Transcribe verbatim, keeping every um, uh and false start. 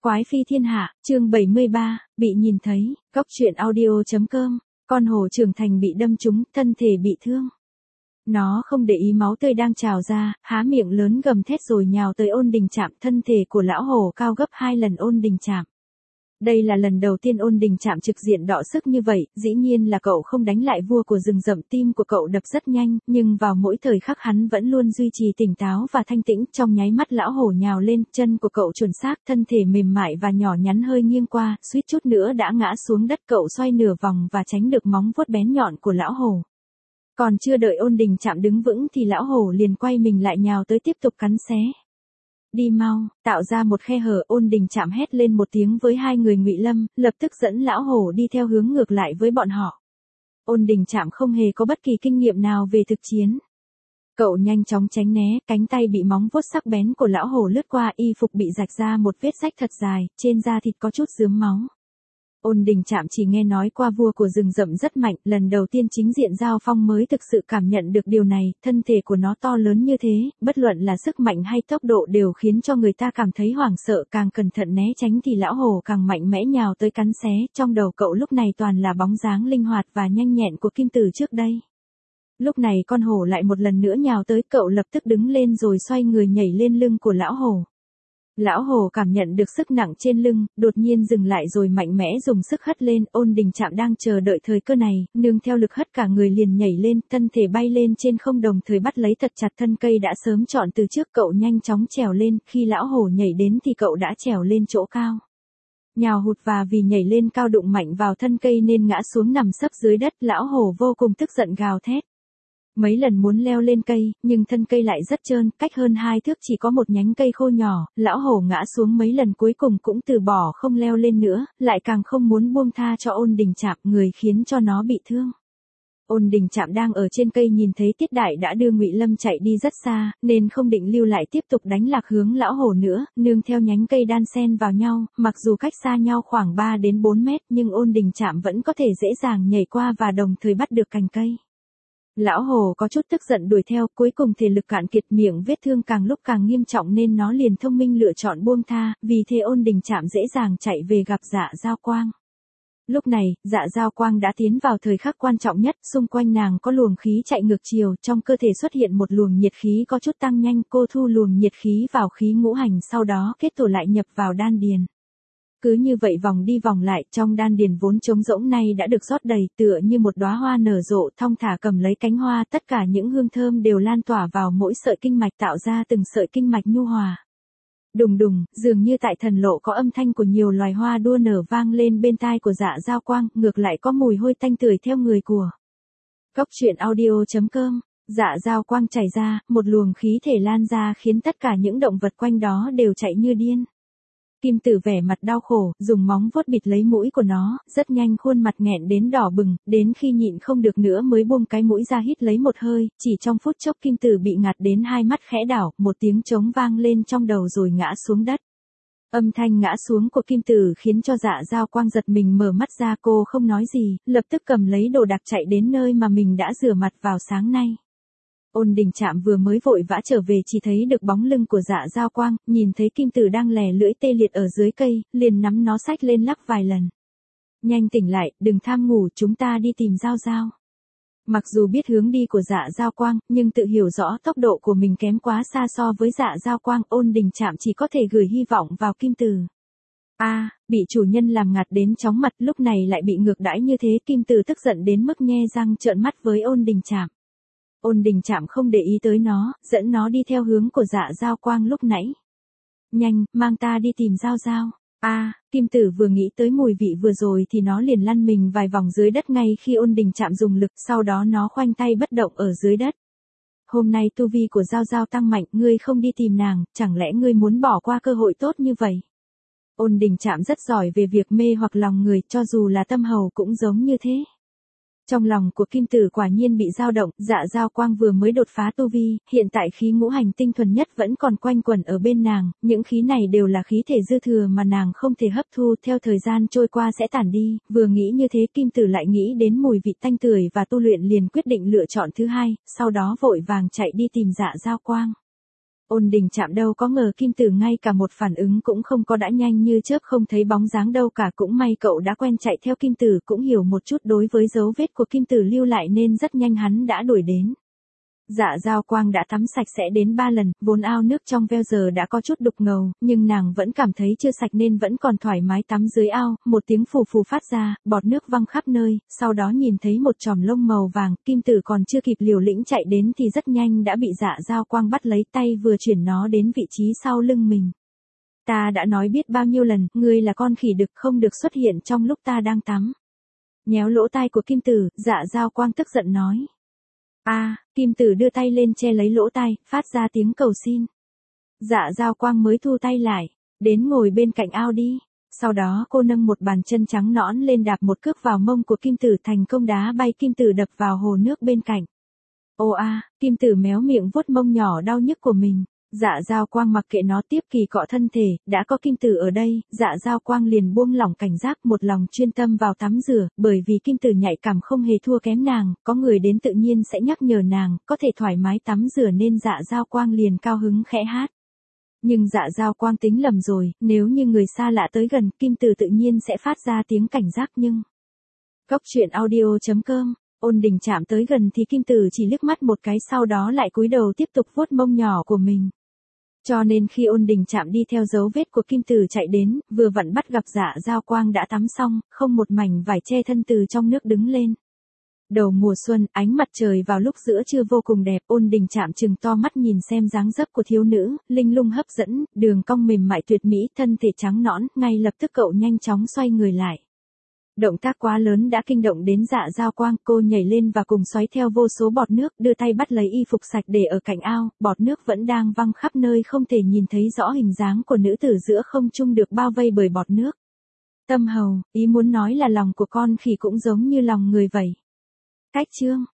Quái phi thiên hạ, chương bảy mươi ba, bị nhìn thấy, góc truyện audio.com, con hổ trưởng thành bị đâm trúng, thân thể bị thương. Nó không để ý máu tươi đang trào ra, há miệng lớn gầm thét rồi nhào tới Ôn Đình Trạm, thân thể của lão hổ cao gấp hai lần Ôn Đình Trạm. Đây là lần đầu tiên Ôn Đình Trạm trực diện đọ sức như vậy, dĩ nhiên là cậu không đánh lại vua của rừng rậm, tim của cậu đập rất nhanh, nhưng vào mỗi thời khắc hắn vẫn luôn duy trì tỉnh táo và thanh tĩnh, trong nháy mắt lão hổ nhào lên, chân của cậu chuẩn xác, thân thể mềm mại và nhỏ nhắn hơi nghiêng qua, suýt chút nữa đã ngã xuống đất, cậu xoay nửa vòng và tránh được móng vuốt bén nhọn của lão hổ. Còn chưa đợi Ôn Đình Trạm đứng vững thì lão hổ liền quay mình lại nhào tới tiếp tục cắn xé. Đi mau, tạo ra một khe hở, Ôn Đình Trạm hét lên một tiếng với hai người Ngụy Lâm, lập tức dẫn lão hổ đi theo hướng ngược lại với bọn họ. Ôn Đình Trạm không hề có bất kỳ kinh nghiệm nào về thực chiến. Cậu nhanh chóng tránh né, cánh tay bị móng vuốt sắc bén của lão hổ lướt qua, y phục bị rạch ra một vết rách thật dài, trên da thịt có chút rướm máu. Ôn Đình Trạm chỉ nghe nói qua vua của rừng rậm rất mạnh, lần đầu tiên chính diện giao phong mới thực sự cảm nhận được điều này, thân thể của nó to lớn như thế, bất luận là sức mạnh hay tốc độ đều khiến cho người ta cảm thấy hoảng sợ, càng cẩn thận né tránh thì lão hổ càng mạnh mẽ nhào tới cắn xé, trong đầu cậu lúc này toàn là bóng dáng linh hoạt và nhanh nhẹn của Kim Tử trước đây. Lúc này con hổ lại một lần nữa nhào tới, cậu lập tức đứng lên rồi xoay người nhảy lên lưng của lão hổ. Lão hổ cảm nhận được sức nặng trên lưng, đột nhiên dừng lại rồi mạnh mẽ dùng sức hất lên, Ôn Đình Trạm đang chờ đợi thời cơ này, nương theo lực hất cả người liền nhảy lên, thân thể bay lên trên không, đồng thời bắt lấy thật chặt thân cây đã sớm chọn từ trước, cậu nhanh chóng trèo lên, khi lão hổ nhảy đến thì cậu đã trèo lên chỗ cao. Nhào hụt và vì nhảy lên cao đụng mạnh vào thân cây nên ngã xuống nằm sấp dưới đất, lão hổ vô cùng tức giận gào thét. Mấy lần muốn leo lên cây, nhưng thân cây lại rất trơn, cách hơn hai thước chỉ có một nhánh cây khô nhỏ, lão hổ ngã xuống mấy lần cuối cùng cũng từ bỏ không leo lên nữa, lại càng không muốn buông tha cho Ôn Đình Trạm, người khiến cho nó bị thương. Ôn Đình Trạm đang ở trên cây nhìn thấy Tiết Đại đã đưa Ngụy Lâm chạy đi rất xa, nên không định lưu lại tiếp tục đánh lạc hướng lão hổ nữa, nương theo nhánh cây đan xen vào nhau, mặc dù cách xa nhau khoảng ba đến bốn mét nhưng Ôn Đình Trạm vẫn có thể dễ dàng nhảy qua và đồng thời bắt được cành cây. Lão hổ có chút tức giận đuổi theo, cuối cùng thể lực cạn kiệt, miệng vết thương càng lúc càng nghiêm trọng nên nó liền thông minh lựa chọn buông tha, vì thế Ôn Đình Trạm dễ dàng chạy về gặp Dạ Giao Quang. Lúc này, Dạ Giao Quang đã tiến vào thời khắc quan trọng nhất, xung quanh nàng có luồng khí chạy ngược chiều, trong cơ thể xuất hiện một luồng nhiệt khí có chút tăng nhanh, cô thu luồng nhiệt khí vào khí ngũ hành, sau đó kết tổ lại nhập vào đan điền. Cứ như vậy vòng đi vòng lại, trong đan điền vốn trống rỗng này đã được rót đầy, tựa như một đóa hoa nở rộ, thong thả cầm lấy cánh hoa, tất cả những hương thơm đều lan tỏa vào mỗi sợi kinh mạch, tạo ra từng sợi kinh mạch nhu hòa. Đùng đùng, dường như tại thần lộ có âm thanh của nhiều loài hoa đua nở vang lên bên tai của Dạ Giao Quang, ngược lại có mùi hôi tanh tưởi theo người của. Góc truyện audio.com, Dạ Giao Quang chảy ra, một luồng khí thể lan ra khiến tất cả những động vật quanh đó đều chạy như điên. Kim Tử vẻ mặt đau khổ, dùng móng vuốt bịt lấy mũi của nó, rất nhanh khuôn mặt nghẹn đến đỏ bừng, đến khi nhịn không được nữa mới buông cái mũi ra hít lấy một hơi, chỉ trong phút chốc Kim Tử bị ngạt đến hai mắt khẽ đảo, một tiếng trống vang lên trong đầu rồi ngã xuống đất. Âm thanh ngã xuống của Kim Tử khiến cho Dạ Giao Quang giật mình mở mắt ra, cô không nói gì, lập tức cầm lấy đồ đạc chạy đến nơi mà mình đã rửa mặt vào sáng nay. Ôn Đình Trạm vừa mới vội vã trở về chỉ thấy được bóng lưng của Dạ Giao Quang, nhìn thấy Kim Tử đang lè lưỡi tê liệt ở dưới cây, liền nắm nó xách lên lắc vài lần. Nhanh tỉnh lại, đừng tham ngủ, chúng ta đi tìm Giao Giao. Mặc dù biết hướng đi của Dạ Giao Quang, nhưng tự hiểu rõ tốc độ của mình kém quá xa so với Dạ Giao Quang, Ôn Đình Trạm chỉ có thể gửi hy vọng vào Kim Tử. A, à, bị chủ nhân làm ngạt đến chóng mặt, lúc này lại bị ngược đãi như thế, Kim Tử tức giận đến mức nhe răng trợn mắt với Ôn Đình Trạm. Ôn Đình Trạm không để ý tới nó, dẫn nó đi theo hướng của Dạ Giao Quang lúc nãy. Nhanh, mang ta đi tìm Giao Giao. A, à, Kim Tử vừa nghĩ tới mùi vị vừa rồi thì nó liền lăn mình vài vòng dưới đất ngay khi Ôn Đình Trạm dùng lực, sau đó nó khoanh tay bất động ở dưới đất. Hôm nay tu vi của Giao Giao tăng mạnh, ngươi không đi tìm nàng, chẳng lẽ ngươi muốn bỏ qua cơ hội tốt như vậy? Ôn Đình Trạm rất giỏi về việc mê hoặc lòng người, cho dù là tâm hầu cũng giống như thế. Trong lòng của Kim Tử quả nhiên bị dao động, Dạ Giao Quang vừa mới đột phá tu vi, hiện tại khí ngũ hành tinh thuần nhất vẫn còn quanh quẩn ở bên nàng, những khí này đều là khí thể dư thừa mà nàng không thể hấp thu, theo thời gian trôi qua sẽ tản đi, vừa nghĩ như thế Kim Tử lại nghĩ đến mùi vị tanh tưởi và tu luyện liền quyết định lựa chọn thứ hai, sau đó vội vàng chạy đi tìm Dạ Giao Quang. Ôn Đình Trạm đâu có ngờ Kim Tử ngay cả một phản ứng cũng không có, đã nhanh như chớp không thấy bóng dáng đâu cả, cũng may cậu đã quen chạy theo Kim Tử, cũng hiểu một chút đối với dấu vết của Kim Tử lưu lại nên rất nhanh hắn đã đuổi đến. Dạ Giao Quang đã tắm sạch sẽ đến ba lần, vốn ao nước trong veo giờ đã có chút đục ngầu, nhưng nàng vẫn cảm thấy chưa sạch nên vẫn còn thoải mái tắm dưới ao, một tiếng phù phù phát ra, bọt nước văng khắp nơi, sau đó nhìn thấy một chòm lông màu vàng, Kim Tử còn chưa kịp liều lĩnh chạy đến thì rất nhanh đã bị Dạ Giao Quang bắt lấy tay vừa chuyển nó đến vị trí sau lưng mình. Ta đã nói biết bao nhiêu lần, ngươi là con khỉ đực không được xuất hiện trong lúc ta đang tắm. Nhéo lỗ tai của Kim Tử, Dạ Giao Quang tức giận nói. A, à, Kim Tử đưa tay lên che lấy lỗ tai, phát ra tiếng cầu xin. Dạ Giao Quang mới thu tay lại, đến ngồi bên cạnh ao đi. Sau đó cô nâng một bàn chân trắng nõn lên đạp một cước vào mông của Kim Tử, thành công đá bay Kim Tử đập vào hồ nước bên cạnh. Ô a, à, Kim Tử méo miệng vuốt mông nhỏ đau nhức của mình. Dạ Giao Quang mặc kệ nó tiếp kỳ cọ thân thể, đã có Kim Tử ở đây, Dạ Giao Quang liền buông lỏng cảnh giác, một lòng chuyên tâm vào tắm rửa, bởi vì Kim Tử nhạy cảm không hề thua kém nàng, có người đến tự nhiên sẽ nhắc nhở nàng, có thể thoải mái tắm rửa nên Dạ Giao Quang liền cao hứng khẽ hát. Nhưng Dạ Giao Quang tính lầm rồi, nếu như người xa lạ tới gần, Kim Tử tự nhiên sẽ phát ra tiếng cảnh giác nhưng... Cốc truyện audio chấm com. Ôn Đình Trạm tới gần thì Kim Tử chỉ liếc mắt một cái, sau đó lại cúi đầu tiếp tục vuốt mông nhỏ của mình. Cho nên khi Ôn Đình Trạm đi theo dấu vết của Kim Tử chạy đến, vừa vặn bắt gặp Dạ Giao Quang đã tắm xong, không một mảnh vải che thân từ trong nước đứng lên. Đầu mùa xuân, ánh mặt trời vào lúc giữa trưa vô cùng đẹp, Ôn Đình Trạm trừng to mắt nhìn xem dáng dấp của thiếu nữ, linh lung hấp dẫn, đường cong mềm mại tuyệt mỹ, thân thể trắng nõn, ngay lập tức cậu nhanh chóng xoay người lại. Động tác quá lớn đã kinh động đến Dạ Giao Quang, cô nhảy lên và cùng xoáy theo vô số bọt nước, đưa tay bắt lấy y phục sạch để ở cạnh ao, bọt nước vẫn đang văng khắp nơi, không thể nhìn thấy rõ hình dáng của nữ tử giữa không trung được bao vây bởi bọt nước. Tâm hầu, ý muốn nói là lòng của con khỉ cũng giống như lòng người vậy. Cách chương